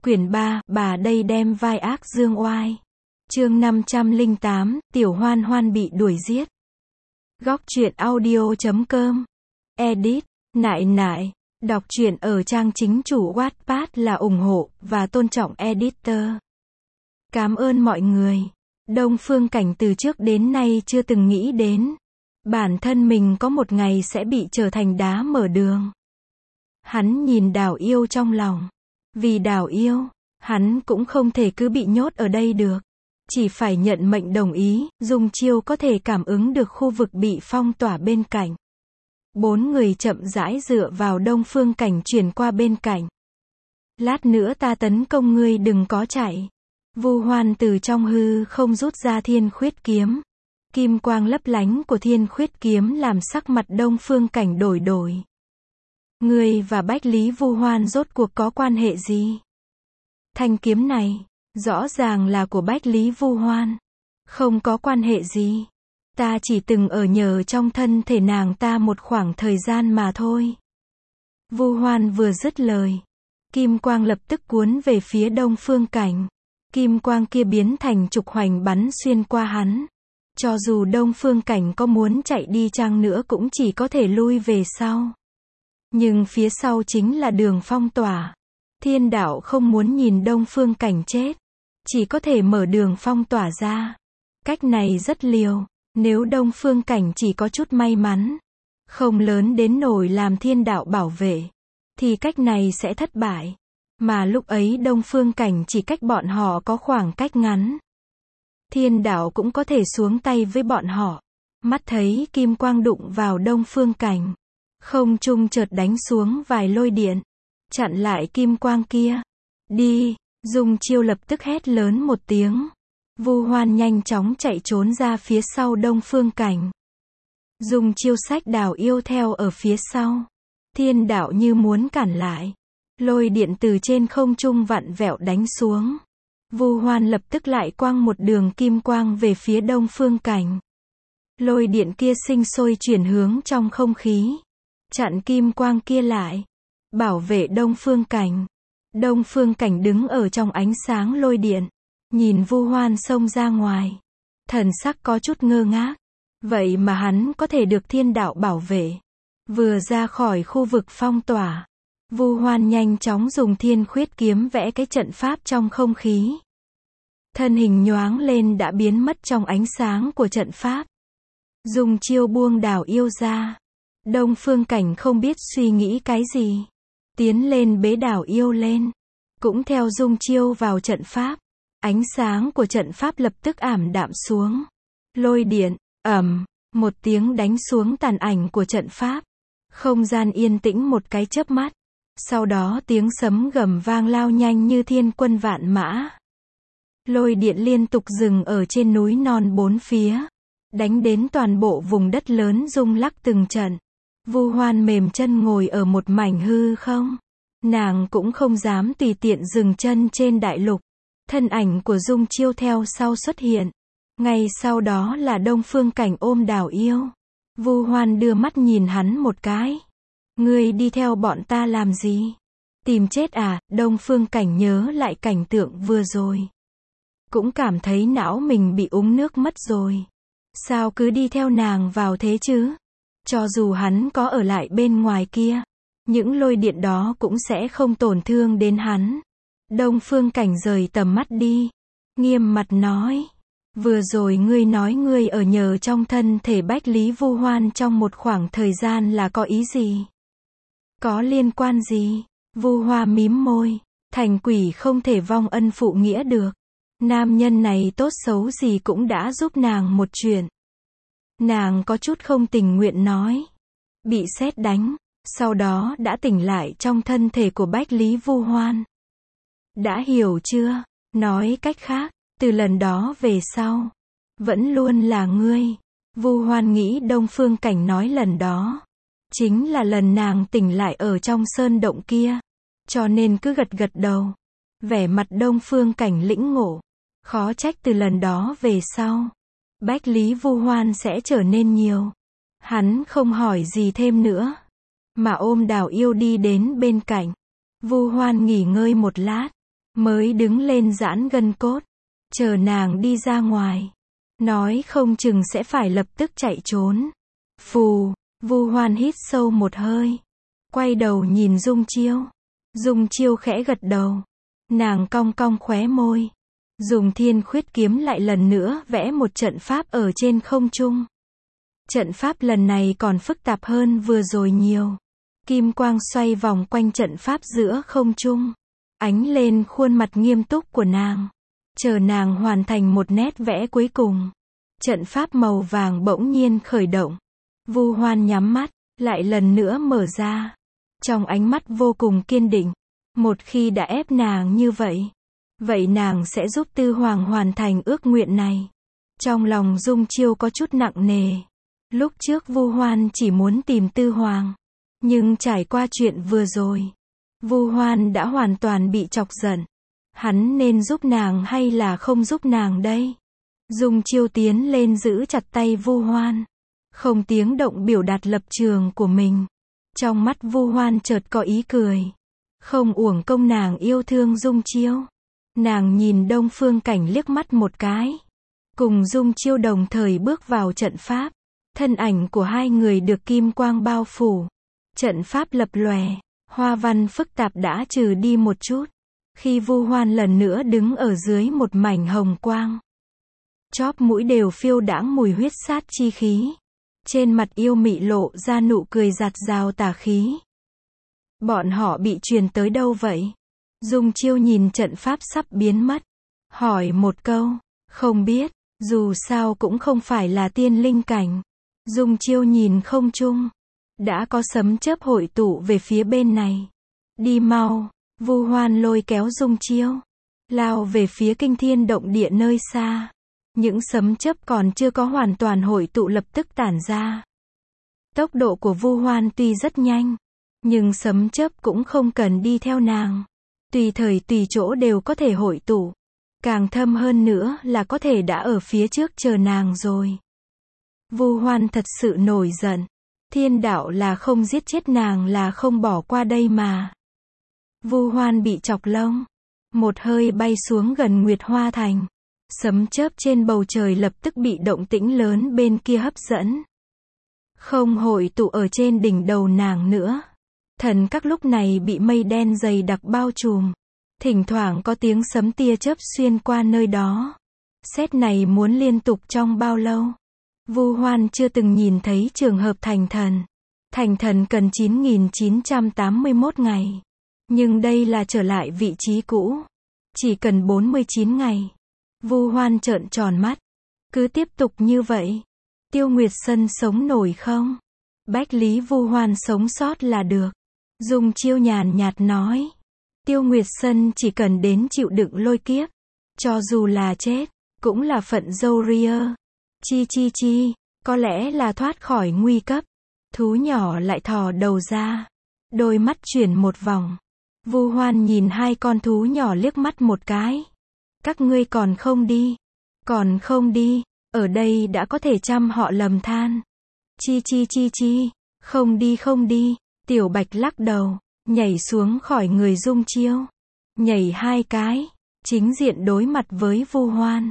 Quyển 3, bà đây đem vai ác dương oai. Chương 508, Tiểu Hoan Hoan bị đuổi giết. Góc truyện audio.com. Edit, nại nại. Đọc truyện ở trang chính chủ Wattpad là ủng hộ và tôn trọng editor. Cảm ơn mọi người. Đông Phương Cảnh từ trước đến nay chưa từng nghĩ đến bản thân mình có một ngày sẽ bị trở thành đá mở đường. Hắn nhìn Đào Yêu trong lòng. Vì Đào Yêu, hắn cũng không thể cứ bị nhốt ở đây được. Chỉ phải nhận mệnh đồng ý, dùng chiêu có thể cảm ứng được khu vực bị phong tỏa bên cạnh. 4 người chậm rãi dựa vào Đông Phương Cảnh chuyển qua bên cạnh. Lát nữa ta tấn công ngươi, đừng có chạy. Vu Hoan từ trong hư không rút ra Thiên Khuyết kiếm. Kim quang lấp lánh của Thiên Khuyết kiếm làm sắc mặt Đông Phương Cảnh đổi đổi. Ngươi và Bách Lý Vu Hoan rốt cuộc có quan hệ gì? Thanh kiếm này, rõ ràng là của Bách Lý Vu Hoan. Không có quan hệ gì. Ta chỉ từng ở nhờ trong thân thể nàng ta một khoảng thời gian mà thôi. Vu Hoan vừa dứt lời, kim quang lập tức cuốn về phía Đông Phương Cảnh. Kim quang kia biến thành trục hoành bắn xuyên qua hắn. Cho dù Đông Phương Cảnh có muốn chạy đi chăng nữa cũng chỉ có thể lui về sau. Nhưng phía sau chính là đường phong tỏa. Thiên đạo không muốn nhìn Đông Phương Cảnh chết. Chỉ có thể mở đường phong tỏa ra. Cách này rất liều. Nếu Đông Phương Cảnh chỉ có chút may mắn, không lớn đến nỗi làm thiên đạo bảo vệ, thì cách này sẽ thất bại. Mà lúc ấy Đông Phương Cảnh chỉ cách bọn họ có khoảng cách ngắn. Thiên đạo cũng có thể xuống tay với bọn họ. Mắt thấy kim quang đụng vào Đông Phương Cảnh. Không trung chợt đánh xuống vài lôi điện. Chặn lại kim quang kia. Đi, dùng chiêu lập tức hét lớn một tiếng. Vu Hoan nhanh chóng chạy trốn ra phía sau Đông Phương Cảnh. Dùng chiêu sách Đào Yêu theo ở phía sau. Thiên đạo như muốn cản lại. Lôi điện từ trên không trung vặn vẹo đánh xuống. Vu Hoan lập tức lại quăng một đường kim quang về phía Đông Phương Cảnh. Lôi điện kia sinh sôi chuyển hướng trong không khí. Chặn kim quang kia lại. Bảo vệ Đông Phương Cảnh. Đông Phương Cảnh đứng ở trong ánh sáng lôi điện. Nhìn Vu Hoan xông ra ngoài. Thần sắc có chút ngơ ngác. Vậy mà hắn có thể được thiên đạo bảo vệ. Vừa ra khỏi khu vực phong tỏa. Vu Hoan nhanh chóng dùng Thiên Khuyết kiếm vẽ cái trận pháp trong không khí. Thân hình nhoáng lên đã biến mất trong ánh sáng của trận pháp. Dùng chiêu buông Đào Yêu ra. Đông Phương Cảnh không biết suy nghĩ cái gì. Tiến lên bế Đào Yêu lên. Cũng theo dung chiêu vào trận pháp. Ánh sáng của trận pháp lập tức ảm đạm xuống. Lôi điện, một tiếng đánh xuống tàn ảnh của trận pháp. Không gian yên tĩnh một cái chớp mắt. Sau đó tiếng sấm gầm vang lao nhanh như thiên quân vạn mã. Lôi điện liên tục dừng ở trên núi non bốn phía. Đánh đến toàn bộ vùng đất lớn rung lắc từng trận. Vu Hoan mềm chân ngồi ở một mảnh hư không. Nàng cũng không dám tùy tiện dừng chân trên đại lục. Thân ảnh của Dung Chiêu theo sau xuất hiện. Ngay sau đó là Đông Phương Cảnh ôm Đào Yêu. Vu Hoan đưa mắt nhìn hắn một cái. Ngươi đi theo bọn ta làm gì? Tìm chết à? Đông Phương Cảnh nhớ lại cảnh tượng vừa rồi. Cũng cảm thấy não mình bị uống nước mất rồi. Sao cứ đi theo nàng vào thế chứ? Cho dù hắn có ở lại bên ngoài kia, những lôi điện đó cũng sẽ không tổn thương đến hắn. Đông Phương Cảnh rời tầm mắt đi. Nghiêm mặt nói. Vừa rồi ngươi nói ngươi ở nhờ trong thân thể Bách Lý Vu Hoan trong một khoảng thời gian là có ý gì? Có liên quan gì? Vu Hoa mím môi. Thành quỷ không thể vong ân phụ nghĩa được. Nam nhân này tốt xấu gì cũng đã giúp nàng một chuyện. Nàng có chút không tình nguyện nói. Bị sét đánh. Sau đó đã tỉnh lại trong thân thể của Bách Lý Vu Hoan. Đã hiểu chưa? Nói cách khác, từ lần đó về sau, vẫn luôn là ngươi. Vu Hoan nghĩ Đông Phương Cảnh nói lần đó, chính là lần nàng tỉnh lại ở trong sơn động kia. Cho nên cứ gật gật đầu. Vẻ mặt Đông Phương Cảnh lĩnh ngộ. Khó trách từ lần đó về sau, Bách Lý Vu Hoan sẽ trở nên nhiều. Hắn không hỏi gì thêm nữa, mà ôm Đào Yêu đi đến bên cạnh. Vu Hoan nghỉ ngơi một lát. mới đứng lên giãn gân cốt, chờ nàng đi ra ngoài. Nói không chừng sẽ phải lập tức chạy trốn. Phù, Vu Hoan hít sâu một hơi, quay đầu nhìn Dung Chiêu. Dung Chiêu khẽ gật đầu. Nàng cong cong khóe môi, dùng Thiên Khuyết kiếm lại lần nữa vẽ một trận pháp ở trên không trung. Trận pháp lần này còn phức tạp hơn vừa rồi nhiều. Kim quang xoay vòng quanh trận pháp giữa không trung, ánh lên khuôn mặt nghiêm túc của nàng. Chờ nàng hoàn thành một nét vẽ cuối cùng, trận pháp màu vàng bỗng nhiên khởi động. Vu Hoan nhắm mắt, lại lần nữa mở ra. Trong ánh mắt vô cùng kiên định, một khi đã ép nàng như vậy, vậy nàng sẽ giúp Tư Hoàng hoàn thành ước nguyện này. Trong lòng Dung Chiêu có chút nặng nề. Lúc trước Vu Hoan chỉ muốn tìm Tư Hoàng, nhưng trải qua chuyện vừa rồi, Vu Hoan đã hoàn toàn bị chọc giận. Hắn nên giúp nàng hay là không giúp nàng đây? Dung Chiêu tiến lên giữ chặt tay Vu Hoan, không tiếng động biểu đạt lập trường của mình. Trong mắt Vu Hoan chợt có ý cười. Không uổng công nàng yêu thương Dung Chiêu. Nàng nhìn Đông Phương Cảnh liếc mắt một cái, cùng Dung Chiêu đồng thời bước vào trận pháp. Thân ảnh của hai người được kim quang bao phủ. Trận pháp lập lòe, hoa văn phức tạp đã trừ đi một chút. Khi Vu Hoan lần nữa đứng ở dưới một mảnh hồng quang, chóp mũi đều phiêu đãng mùi huyết sát chi khí. Trên mặt yêu mị lộ ra nụ cười giạt rào tà khí. Bọn họ bị truyền tới đâu vậy? Dung Chiêu nhìn trận pháp sắp biến mất, hỏi một câu. Không biết, dù sao cũng không phải là tiên linh cảnh. Dung Chiêu nhìn không trung, đã có sấm chớp hội tụ về phía bên này. Đi mau. Vu Hoan lôi kéo Dung Chiêu, lao về phía kinh thiên động địa nơi xa. Những sấm chớp còn chưa có hoàn toàn hội tụ lập tức tản ra. Tốc độ của Vu Hoan tuy rất nhanh, nhưng sấm chớp cũng không cần đi theo nàng. Tùy thời tùy chỗ đều có thể hội tụ. Càng thâm hơn nữa là có thể đã ở phía trước chờ nàng rồi. Vu Hoan thật sự nổi giận. Thiên đạo là không giết chết nàng là không bỏ qua đây mà. Vu Hoan bị chọc lông, một hơi bay xuống gần Nguyệt Hoa Thành. Sấm chớp trên bầu trời lập tức bị động tĩnh lớn bên kia hấp dẫn. Không hội tụ ở trên đỉnh đầu nàng nữa. Thần các lúc này bị mây đen dày đặc bao trùm. Thỉnh thoảng có tiếng sấm tia chớp xuyên qua nơi đó. Sét này muốn liên tục trong bao lâu? Vu Hoan chưa từng nhìn thấy trường hợp thành thần. Thành thần cần 9.981 ngày. Nhưng đây là trở lại vị trí cũ. Chỉ cần 49 ngày. Vu Hoan trợn tròn mắt. Cứ tiếp tục như vậy, Tiêu Nguyệt Sân sống nổi không? Bách lý Vu Hoan sống sót là được. Dung Chiêu nhàn nhạt nói. Tiêu Nguyệt Sân chỉ cần đến chịu đựng lôi kiếp. Cho dù là chết, cũng là phận dâu ria. Chi, có lẽ là thoát khỏi nguy cấp. Thú nhỏ lại thò đầu ra. Đôi mắt chuyển một vòng. Vu Hoan nhìn hai con thú nhỏ liếc mắt một cái. Các ngươi còn không đi. Còn không đi, ở đây đã có thể chăm họ lầm than. Chi, không đi. Tiểu Bạch lắc đầu, nhảy xuống khỏi người Dung Chiêu. Nhảy hai cái, chính diện đối mặt với Vu Hoan.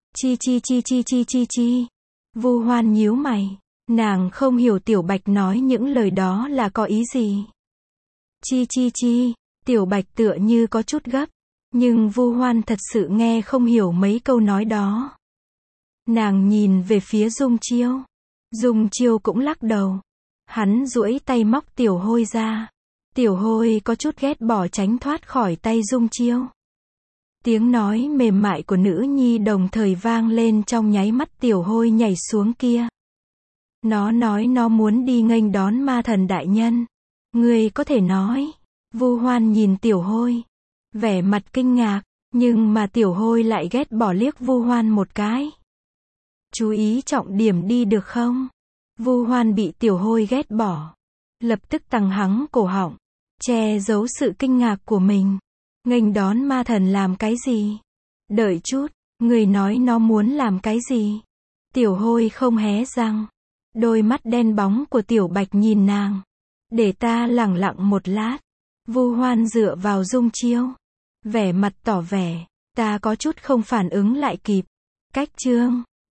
Chi. Vu Hoan nhíu mày, nàng không hiểu Tiểu Bạch nói những lời đó là có ý gì. Chi, Tiểu Bạch tựa như có chút gấp, nhưng Vu Hoan thật sự nghe không hiểu mấy câu nói đó. Nàng nhìn về phía Dung Chiêu. Dung Chiêu cũng lắc đầu. Hắn duỗi tay móc Tiểu Hôi ra. Tiểu Hôi có chút ghét bỏ tránh thoát khỏi tay Dung Chiêu. Tiếng nói mềm mại của nữ nhi đồng thời vang lên trong nháy mắt Tiểu Hôi nhảy xuống kia. Nó nói nó muốn đi nghênh đón ma thần đại nhân. Ngươi có thể nói. Vu Hoan nhìn Tiểu Hôi, vẻ mặt kinh ngạc, nhưng mà Tiểu Hôi lại ghét bỏ liếc Vu Hoan một cái. Chú ý trọng điểm đi được không? Vu Hoan bị Tiểu Hôi ghét bỏ, lập tức tăng hắng cổ họng, che giấu sự kinh ngạc của mình. Nghênh đón ma thần làm cái gì? Đợi chút, người nói nó muốn làm cái gì? Tiểu Hôi không hé răng. Đôi mắt đen bóng của Tiểu Bạch nhìn nàng. Để ta lẳng lặng một lát. Vu Hoan dựa vào Dung Chiêu. Vẻ mặt tỏ vẻ. Ta có chút không phản ứng lại kịp. Cách chương.